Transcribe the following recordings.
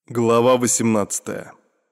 Глава 18.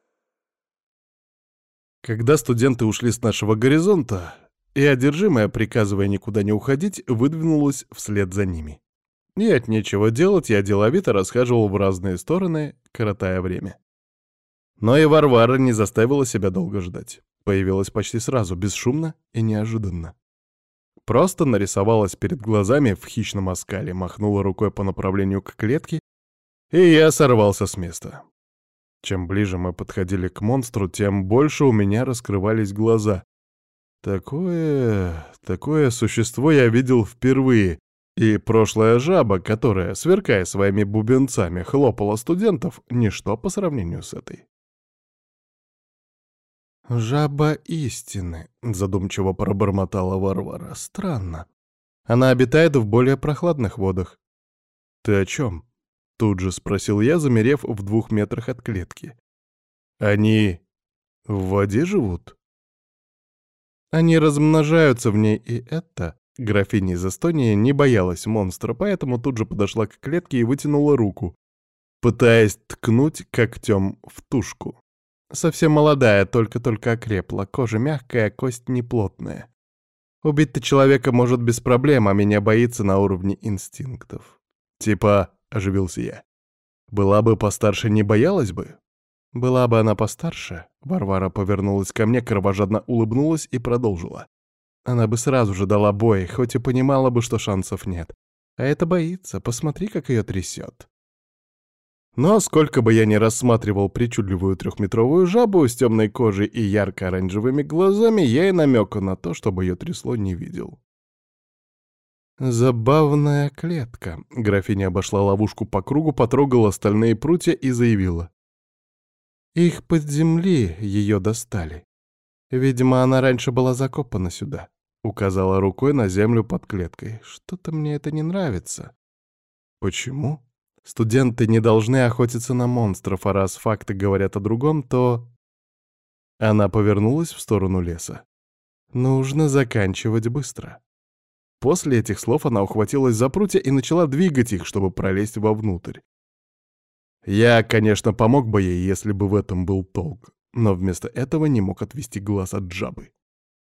Когда студенты ушли с нашего горизонта, и одержимая, приказывая никуда не уходить, выдвинулась вслед за ними. И от нечего делать я деловито расхаживал в разные стороны, коротая время. Но и Варвара не заставила себя долго ждать. Появилась почти сразу, бесшумно и неожиданно. Просто нарисовалась перед глазами в хищном оскале, махнула рукой по направлению к клетке, и я сорвался с места. Чем ближе мы подходили к монстру, тем больше у меня раскрывались глаза. Такое существо я видел впервые, и прошлая жаба, которая, сверкая своими бубенцами, хлопала студентов, ничто по сравнению с этой. «Жаба истины», — задумчиво пробормотала Варвара. «Странно. Она обитает в более прохладных водах». «Ты о чем?» — тут же спросил я, замерев в 2 метрах от клетки. «Они в воде живут?» «Они размножаются в ней, и это...» Графиня из Эстонии не боялась монстра, поэтому тут же подошла к клетке и вытянула руку, пытаясь ткнуть когтем в тушку. Совсем молодая, только-только окрепла, кожа мягкая, кость неплотная. Убить-то человека может без проблем, а меня боится на уровне инстинктов. Типа, оживился я. Была бы постарше, не боялась бы? Была бы она постарше, Варвара повернулась ко мне, кровожадно улыбнулась и продолжила. Она бы сразу же дала бой, хоть и понимала бы, что шансов нет. А это боится, посмотри, как ее трясет. Но сколько бы я ни рассматривал причудливую 3-метровую жабу с темной кожей и ярко-оранжевыми глазами, я и намека на то, чтобы ее трясло, не видел. «Забавная клетка», — графиня обошла ловушку по кругу, потрогала стальные прутья и заявила. «Их под земли ее достали. Видимо, она раньше была закопана сюда», — указала рукой на землю под клеткой. «Что-то мне это не нравится». «Почему?» Студенты не должны охотиться на монстров, а раз факты говорят о другом, то...» Она повернулась в сторону леса. «Нужно заканчивать быстро». После этих слов она ухватилась за прутья и начала двигать их, чтобы пролезть вовнутрь. Я, конечно, помог бы ей, если бы в этом был толк, но вместо этого не мог отвести глаз от жабы.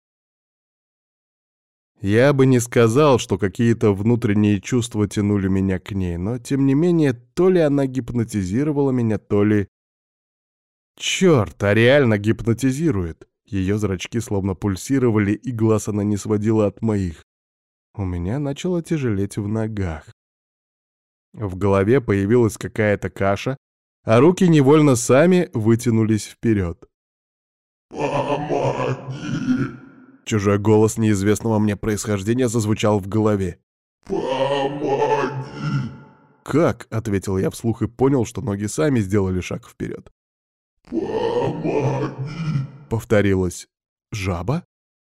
Я бы не сказал, что какие-то внутренние чувства тянули меня к ней, но, тем не менее, то ли она гипнотизировала меня, то ли... Черт, а реально гипнотизирует. Ее зрачки словно пульсировали, и глаз она не сводила от моих. У меня начало тяжелеть в ногах. В голове появилась какая-то каша, а руки невольно сами вытянулись вперед. «Помоги!» Чужой голос неизвестного мне происхождения зазвучал в голове. «Помоги!» «Как?» — ответил я вслух и понял, что ноги сами сделали шаг вперед. «Помоги!» — повторилось. «Жаба?»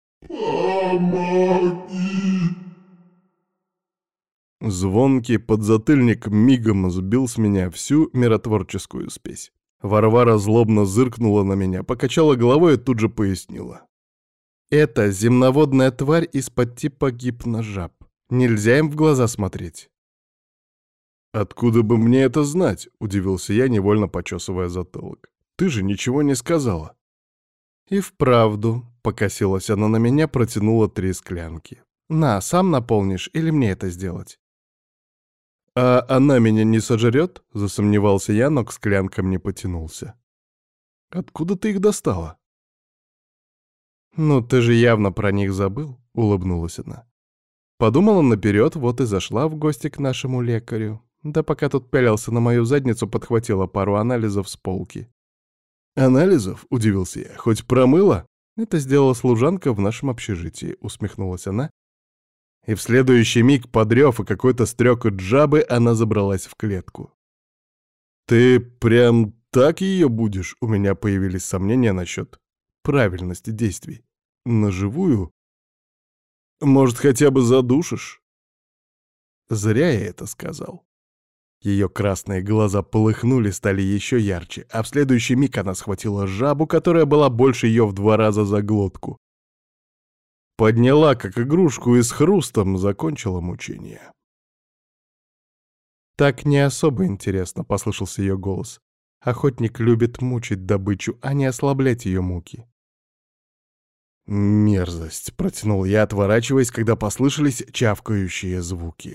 «Помоги!» Звонкий подзатыльник мигом сбил с меня всю миротворческую спесь. Варвара злобно зыркнула на меня, покачала головой и тут же пояснила. «Это земноводная тварь из-под типа гипножаб. Нельзя им в глаза смотреть». «Откуда бы мне это знать?» — удивился я, невольно почесывая затылок. «Ты же ничего не сказала». «И вправду», — покосилась она на меня, протянула 3 склянки. «На, сам наполнишь или мне это сделать?» «А она меня не сожрет?» — засомневался я, но к склянкам не потянулся. «Откуда ты их достала?» «Ну, ты же явно про них забыл», — улыбнулась она. Подумала наперед, вот и зашла в гости к нашему лекарю. Да пока тут пялился на мою задницу, подхватила пару анализов с полки. «Анализов?» — удивился я. «Хоть промыла?» «Это сделала служанка в нашем общежитии», — усмехнулась она. И в следующий миг, под рев и какой-то стрекот жабы, она забралась в клетку. «Ты прям так ее будешь?» — у меня появились сомнения насчет правильности действий. «Наживую? Может, хотя бы задушишь?» Зря я это сказал. Ее красные глаза полыхнули, стали еще ярче, а в следующий миг она схватила жабу, которая была больше ее в 2 раза за глотку. Подняла, как игрушку, и с хрустом закончила мучение. «Так не особо интересно», — послышался ее голос. Охотник любит мучить добычу, а не ослаблять ее муки. «Мерзость!» — протянул я, отворачиваясь, когда послышались чавкающие звуки.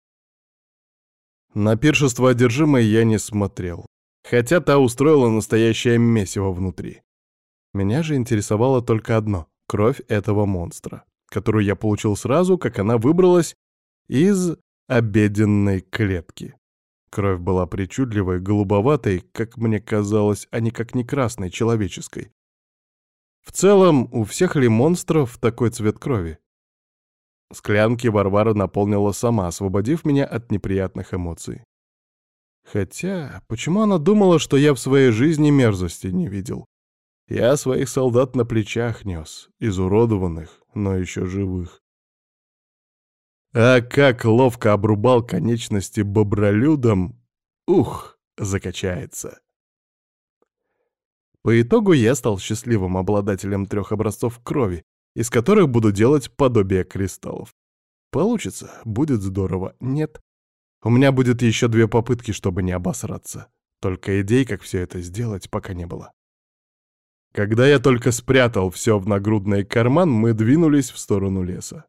На пиршество одержимой я не смотрел, хотя та устроила настоящее месиво внутри. Меня же интересовало только одно — кровь этого монстра, которую я получил сразу, как она выбралась из обеденной клетки. Кровь была причудливой, голубоватой, как мне казалось, а никак не красной, человеческой. В целом, у всех ли монстров такой цвет крови? Склянки Варвара наполнила сама, освободив меня от неприятных эмоций. Хотя, почему она думала, что я в своей жизни мерзости не видел? Я своих солдат на плечах нес, изуродованных, но еще живых. А как ловко обрубал конечности бобролюдом, закачается. По итогу я стал счастливым обладателем 3 образцов крови, из которых буду делать подобие кристаллов. Получится, будет здорово. Нет. У меня будет еще 2 попытки, чтобы не обосраться. Только идей, как все это сделать, пока не было. Когда я только спрятал все в нагрудный карман, мы двинулись в сторону леса.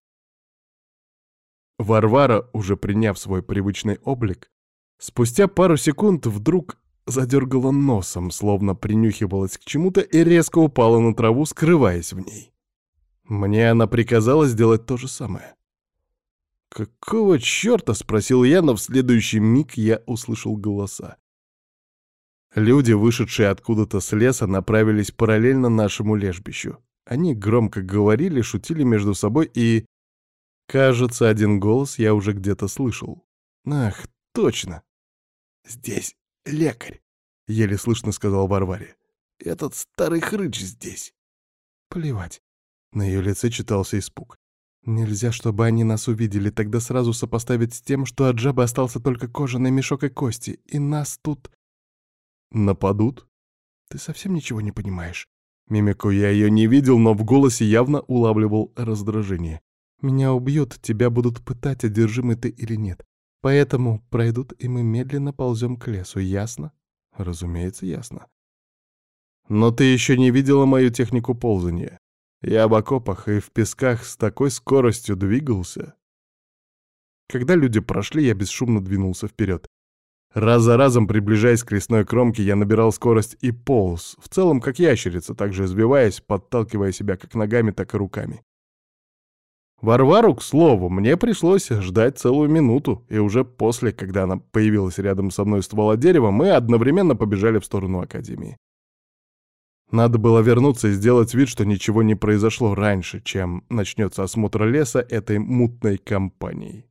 Варвара, уже приняв свой привычный облик, спустя пару секунд вдруг задергала носом, словно принюхивалась к чему-то и резко упала на траву, скрываясь в ней. Мне она приказала сделать то же самое. «Какого черта?» — спросил я, но в следующий миг я услышал голоса. Люди, вышедшие откуда-то с леса, направились параллельно нашему лежбищу. Они громко говорили, шутили между собой и... Кажется, один голос я уже где-то слышал. Ах, точно. «Здесь лекарь», — еле слышно сказал Варваре. «Этот старый хрыч здесь». Плевать. На ее лице читался испуг. Нельзя, чтобы они нас увидели, тогда сразу сопоставить с тем, что от жабы остался только кожаный мешок и кости, и нас тут... Нападут? Ты совсем ничего не понимаешь. Мимику я ее не видел, но в голосе явно улавливал раздражение. Меня убьют, тебя будут пытать, одержимый ты или нет. Поэтому пройдут, и мы медленно ползем к лесу, ясно? Разумеется, ясно. Но ты еще не видела мою технику ползания. Я в окопах и в песках с такой скоростью двигался. Когда люди прошли, я бесшумно двинулся вперед. Раз за разом, приближаясь к лесной кромке, я набирал скорость и полз, в целом как ящерица, также извиваясь, подталкивая себя как ногами, так и руками. Варвару, к слову, мне пришлось ждать целую минуту, и уже после, когда она появилась рядом со мной ствола дерева, мы одновременно побежали в сторону академии. Надо было вернуться и сделать вид, что ничего не произошло раньше, чем начнется осмотр леса этой мутной компанией.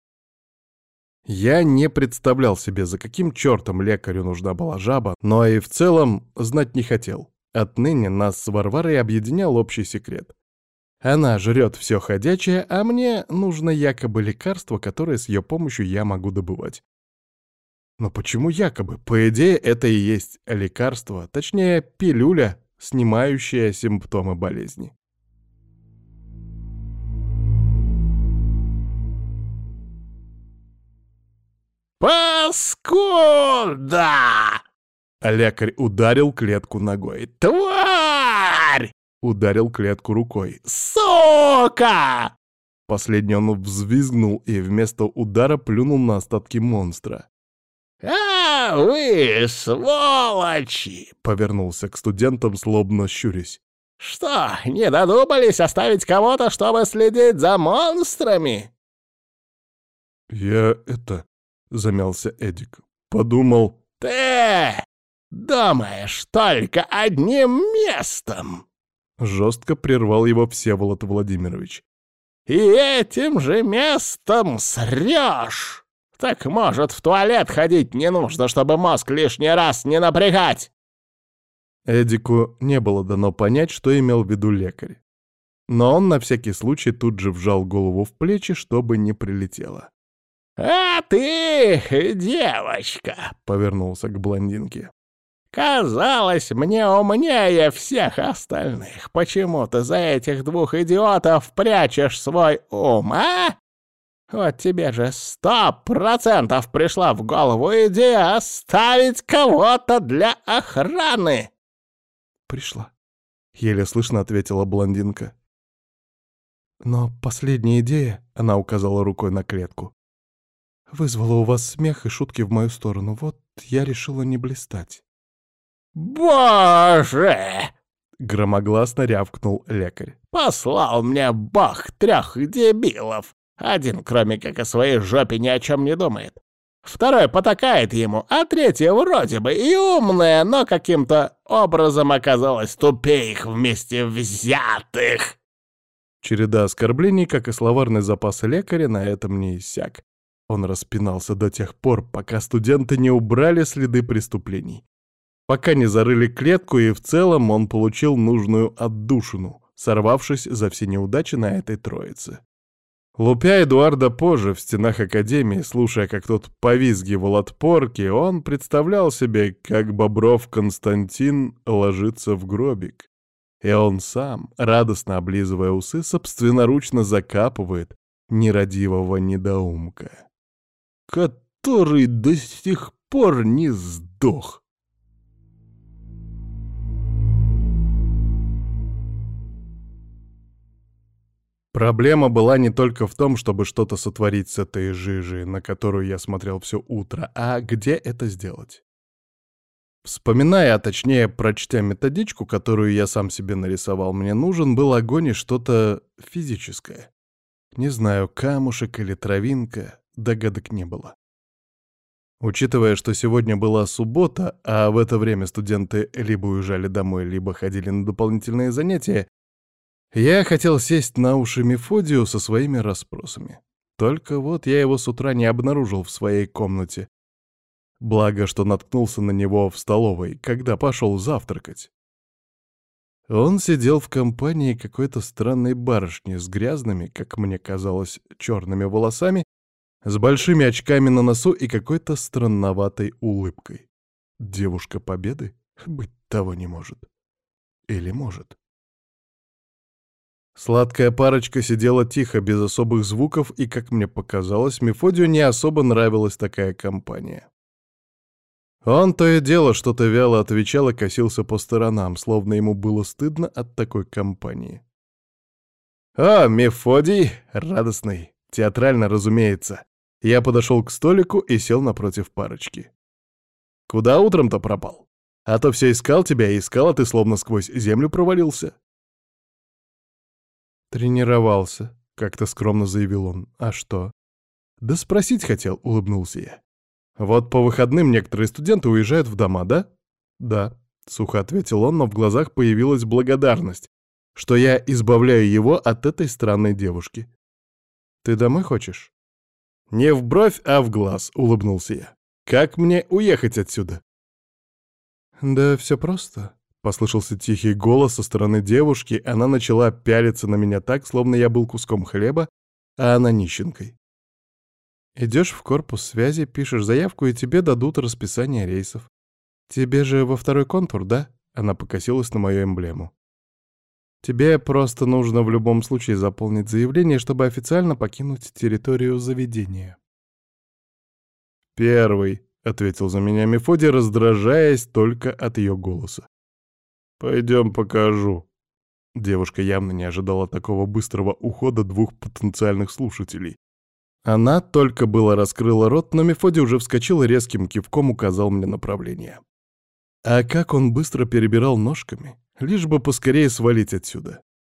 Я не представлял себе, за каким чертом лекарю нужна была жаба, но и в целом знать не хотел. Отныне нас с Варварой объединял общий секрет. Она жрет все ходячее, а мне нужно якобы лекарство, которое с ее помощью я могу добывать. Но почему якобы? По идее, это и есть лекарство, точнее, пилюля, снимающая симптомы болезни. «Паскуда!» Лекарь ударил клетку ногой. «Тварь!» Ударил клетку рукой. «Сука!» Последний он взвизгнул и вместо удара плюнул на остатки монстра. «А вы, сволочи!» — повернулся к студентам, злобно щурясь. «Что, не додумались оставить кого-то, чтобы следить за монстрами?» «Я замялся Эдик. Подумал...» «Ты думаешь только одним местом!» Жестко прервал его Всеволод Владимирович. «И этим же местом срешь! Так, может, в туалет ходить не нужно, чтобы мозг лишний раз не напрягать!» Эдику не было дано понять, что имел в виду лекарь. Но он на всякий случай тут же вжал голову в плечи, чтобы не прилетело. «А ты, девочка!» — Повернулся к блондинке. «Казалось мне умнее всех остальных. Почему ты за этих 2 идиотов прячешь свой ум, а? Вот тебе же 100% пришла в голову идея оставить кого-то для охраны!» «Пришла», — еле слышно ответила блондинка. «Но последняя идея», — она указала рукой на клетку, «вызвала у вас смех и шутки в мою сторону. Вот я решила не блистать». «Боже!» — громогласно рявкнул лекарь. «Послал мне бог 3 дебилов! Один, кроме как о своей жопе, ни о чем не думает. Второй потакает ему, а третья вроде бы и умная, но каким-то образом оказалась тупее их вместе взятых!» Череда оскорблений, как и словарный запас лекаря, на этом не иссяк. Он распинался до тех пор, пока студенты не убрали следы преступлений. Пока не зарыли клетку, и в целом он получил нужную отдушину, сорвавшись за все неудачи на этой троице. Лупя Эдуарда позже в стенах академии, слушая, как тот повизгивал от порки, он представлял себе, как Бобров Константин ложится в гробик. И он сам, радостно облизывая усы, собственноручно закапывает нерадивого недоумка, который до сих пор не сдох. Проблема была не только в том, чтобы что-то сотворить с этой жижей, на которую я смотрел все утро, а где это сделать. Вспоминая, а точнее прочтя методичку, которую я сам себе нарисовал, мне нужен был огонь и что-то физическое. Не знаю, камушек или травинка, догадок не было. Учитывая, что сегодня была суббота, а в это время студенты либо уезжали домой, либо ходили на дополнительные занятия, я хотел сесть на уши Мефодию со своими расспросами. Только вот я его с утра не обнаружил в своей комнате. Благо, что наткнулся на него в столовой, когда пошел завтракать. Он сидел в компании какой-то странной барышни с грязными, как мне казалось, черными волосами, с большими очками на носу и какой-то странноватой улыбкой. Девушка Победы? Быть того не может. Или может? Сладкая парочка сидела тихо, без особых звуков, и, как мне показалось, Мефодию не особо нравилась такая компания. Он то и дело что-то вяло отвечал и косился по сторонам, словно ему было стыдно от такой компании. «О, Мефодий!» — радостный, театрально, разумеется. Я подошел к столику и сел напротив парочки. «Куда утром-то пропал? А то все искал тебя и искал, а ты словно сквозь землю провалился». «Тренировался», — как-то скромно заявил он. «А что?» «Да спросить хотел», — улыбнулся я. «Вот по выходным некоторые студенты уезжают в дома, да?» «Да», — сухо ответил он, но в глазах появилась благодарность, что я избавляю его от этой странной девушки. «Ты домой хочешь?» «Не в бровь, а в глаз», — улыбнулся я. «Как мне уехать отсюда?» «Да все просто», — послышался тихий голос со стороны девушки, она начала пялиться на меня так, словно я был куском хлеба, а она нищенкой. «Идешь в корпус связи, пишешь заявку, и тебе дадут расписание рейсов. Тебе же во 2-й контур, да?» — она покосилась на мою эмблему. «Тебе просто нужно в любом случае заполнить заявление, чтобы официально покинуть территорию заведения». «Первый», — ответил за меня Мефодий, раздражаясь только от ее голоса. «Пойдем покажу». Девушка явно не ожидала такого быстрого ухода 2 потенциальных слушателей. Она только было раскрыла рот, но Мефодий уже вскочил и резким кивком указал мне направление. А как он быстро перебирал ножками, лишь бы поскорее свалить отсюда.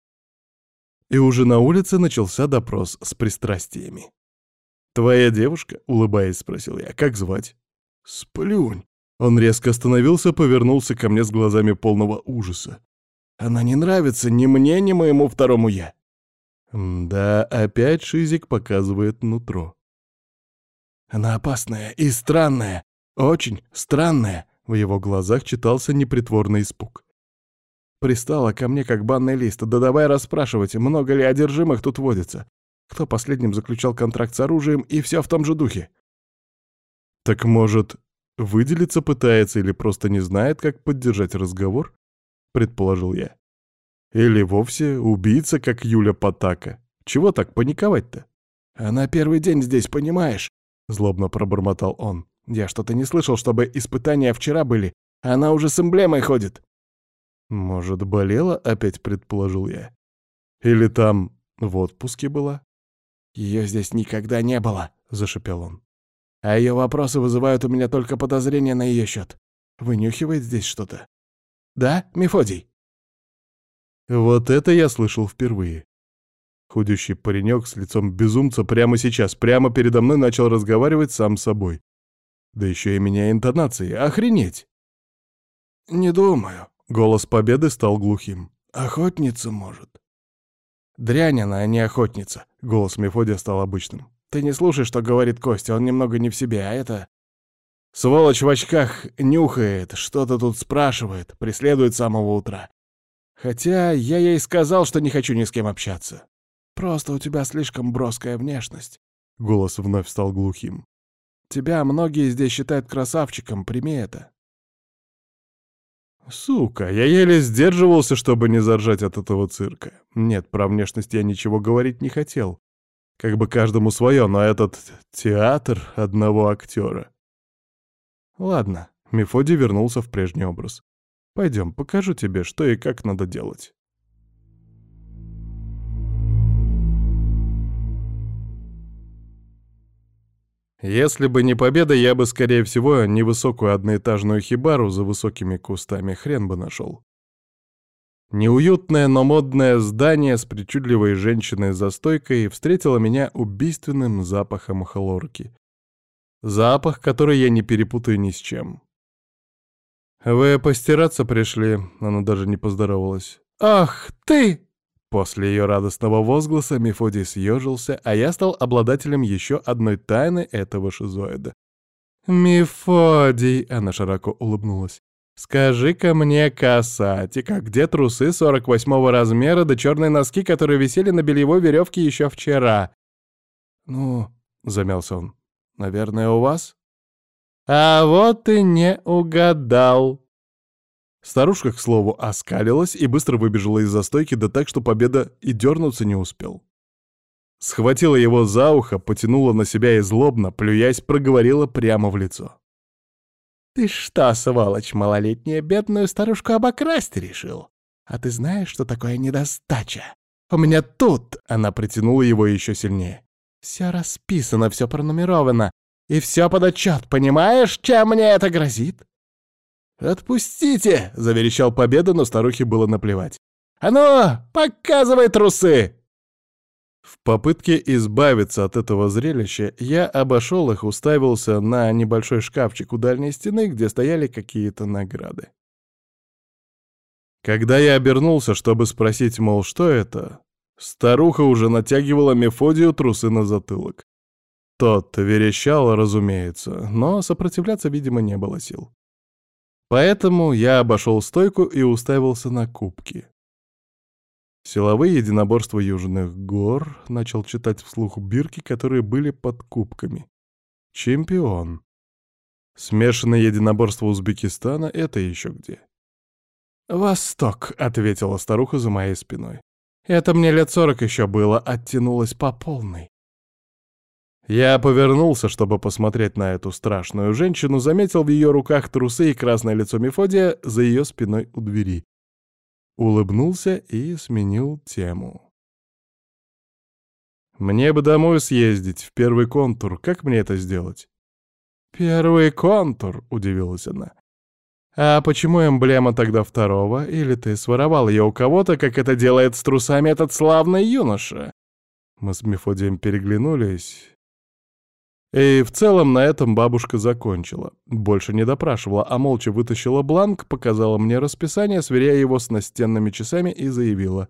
И уже на улице начался допрос с пристрастиями. «Твоя девушка?» — улыбаясь, спросил я. «Как звать?» «Сплюнь!» Он резко остановился, повернулся ко мне с глазами полного ужаса. «Она не нравится ни мне, ни моему второму я». Да, опять Шизик показывает нутро. «Она опасная и странная, очень странная», — в его глазах читался непритворный испуг. «Пристала ко мне, как банный лист, да давай расспрашивать, много ли одержимых тут водится, кто последним заключал контракт с оружием и все в том же духе». «Так, может, выделиться пытается или просто не знает, как поддержать разговор?» — предположил я. «Или вовсе убийца, как Юля Потака. Чего так паниковать-то?» «Она первый день здесь, понимаешь?» — злобно пробормотал он. «Я что-то не слышал, чтобы испытания вчера были, а она уже с эмблемой ходит». «Может, болела?» — опять предположил я. «Или там в отпуске была?» «Ее здесь никогда не было», — зашипел он. «А ее вопросы вызывают у меня только подозрения на ее счет. Вынюхивает здесь что-то. Да, Мефодий?» Вот это я слышал впервые. Худющий паренек с лицом безумца прямо сейчас, прямо передо мной начал разговаривать сам с собой. Да еще и меняя интонации. Охренеть! «Не думаю». Голос Победы стал глухим. «Охотница, может». «Дрянь она, а не охотница», — голос Мефодия стал обычным. «Ты не слушай, что говорит Костя, он немного не в себе, а это...» «Сволочь в очках нюхает, что-то тут спрашивает, преследует с самого утра. Хотя я ей сказал, что не хочу ни с кем общаться. Просто у тебя слишком броская внешность». Голос вновь стал глухим. «Тебя многие здесь считают красавчиком, прими это». Сука, я еле сдерживался, чтобы не заржать от этого цирка. Нет, про внешность я ничего говорить не хотел. Как бы каждому свое, но этот театр одного актера. Ладно, Мефодий вернулся в прежний образ. Пойдем, покажу тебе, что и как надо делать. Если бы не победа, я бы, скорее всего, невысокую одноэтажную хибару за высокими кустами хрен бы нашел. Неуютное, но модное здание с причудливой женщиной за стойкой встретило меня убийственным запахом хлорки. Запах, который я не перепутаю ни с чем. «Вы постираться пришли?» Она даже не поздоровалась. «Ах, ты!» После ее радостного возгласа Мефодий съежился, а я стал обладателем еще одной тайны этого шизоида. «Мефодий!» — она широко улыбнулась. «Скажи-ка мне, касатик, а где трусы 48-го размера да черные носки, которые висели на бельевой веревке еще вчера?» «Ну...» — замялся он. «Наверное, у вас?» «А вот ты не угадал!» Старушка, к слову, оскалилась и быстро выбежала из застойки, да так, что Победа и дернуться не успел. Схватила его за ухо, потянула на себя и злобно, плюясь, проговорила прямо в лицо. «Ты что, сволочь малолетняя, бедную старушку обокрасть решил? А ты знаешь, что такое недостача? У меня тут...» — она притянула его еще сильнее. «Все расписано, все пронумеровано, и все под отчет, понимаешь, чем мне это грозит?» «Отпустите!» — заверещал Победа, но старухе было наплевать. «А ну, показывай трусы!» В попытке избавиться от этого зрелища я обошел их, уставился на небольшой шкафчик у дальней стены, где стояли какие-то награды. Когда я обернулся, чтобы спросить, мол, что это, старуха уже натягивала Мефодию трусы на затылок. Тот верещал, разумеется, но сопротивляться, видимо, не было сил. Поэтому я обошел стойку и уставился на кубки. «Силовые единоборства Южных гор», — начал читать вслух бирки, которые были под кубками. «Чемпион». «Смешанное единоборство Узбекистана» — это еще где? «Восток», — ответила старуха за моей спиной. «Это мне лет 40 еще было, оттянулось по полной». Я повернулся, чтобы посмотреть на эту страшную женщину, заметил в ее руках трусы и красное лицо Мефодия за ее спиной у двери. Улыбнулся и сменил тему. «Мне бы домой съездить, в первый контур. Как мне это сделать?» «Первый контур?» — удивилась она. «А почему эмблема тогда второго? Или ты своровал ее у кого-то, как это делает с трусами этот славный юноша?» Мы с Мефодием переглянулись. И в целом на этом бабушка закончила. Больше не допрашивала, а молча вытащила бланк, показала мне расписание, сверяя его с настенными часами, и заявила.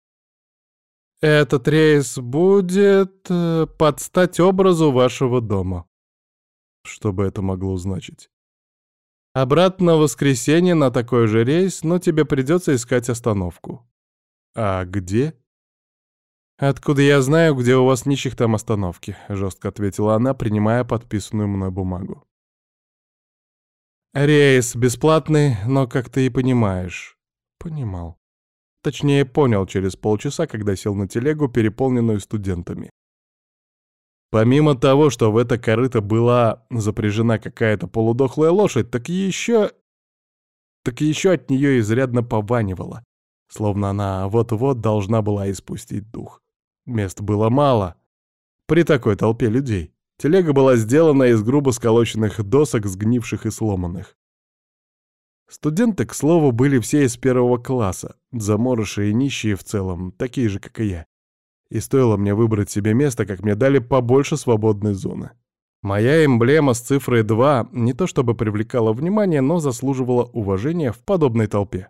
«Этот рейс будет под стать образу вашего дома». Что бы это могло значить? «Обратно в воскресенье на такой же рейс, но тебе придется искать остановку». «А где?» «Откуда я знаю, где у вас нищих там остановки?» — жестко ответила она, принимая подписанную мной бумагу. «Рейс бесплатный, но, как ты и понимаешь...» «Понимал. Точнее, понял через полчаса, когда сел на телегу, переполненную студентами. Помимо того, что в это корыто была запряжена какая-то полудохлая лошадь, так еще от нее изрядно пованивало, словно она вот-вот должна была испустить дух. Мест было мало при такой толпе людей. Телега была сделана из грубо сколоченных досок, сгнивших и сломанных. Студенты, к слову, были все из первого класса, заморыши и нищие в целом, такие же, как и я. И стоило мне выбрать себе место, как мне дали побольше свободной зоны. Моя эмблема с цифрой 2 не то чтобы привлекала внимание, но заслуживала уважения в подобной толпе.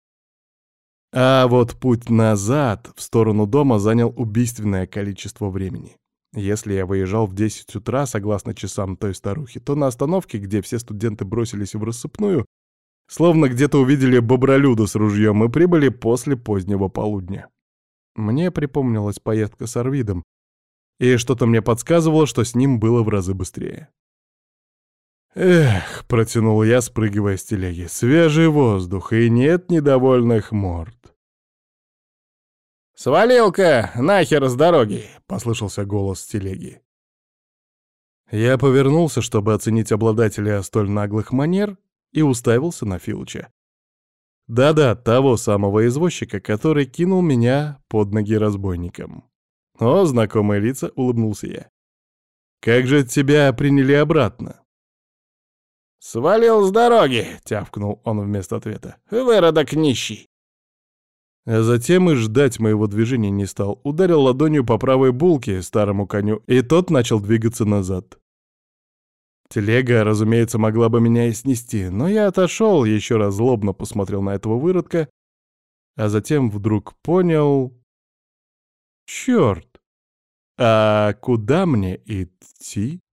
А вот путь назад, в сторону дома, занял убийственное количество времени. Если я выезжал в 10 утра, согласно часам той старухи, то на остановке, где все студенты бросились в рассыпную, словно где-то увидели бобролюда с ружьем и прибыли после позднего полудня. Мне припомнилась поездка с Арвидом, и что-то мне подсказывало, что с ним было в разы быстрее. «Эх», — протянул я, спрыгивая с телеги, — «свежий воздух, и нет недовольных морд». «Свалил-ка нахер с дороги!» — послышался голос с телеги. Я повернулся, чтобы оценить обладателя столь наглых манер, и уставился на Филча. Да-да, того самого извозчика, который кинул меня под ноги разбойникам. «О, знакомые лица», — улыбнулся я. «Как же тебя приняли обратно?» «Свалил с дороги!» — тявкнул он вместо ответа. «Выродок нищий!» А затем и ждать моего движения не стал. Ударил ладонью по правой булке старому коню, и тот начал двигаться назад. Телега, разумеется, могла бы меня и снести, но я отошел, еще раз злобно посмотрел на этого выродка, а затем вдруг понял... Черт! А куда мне идти?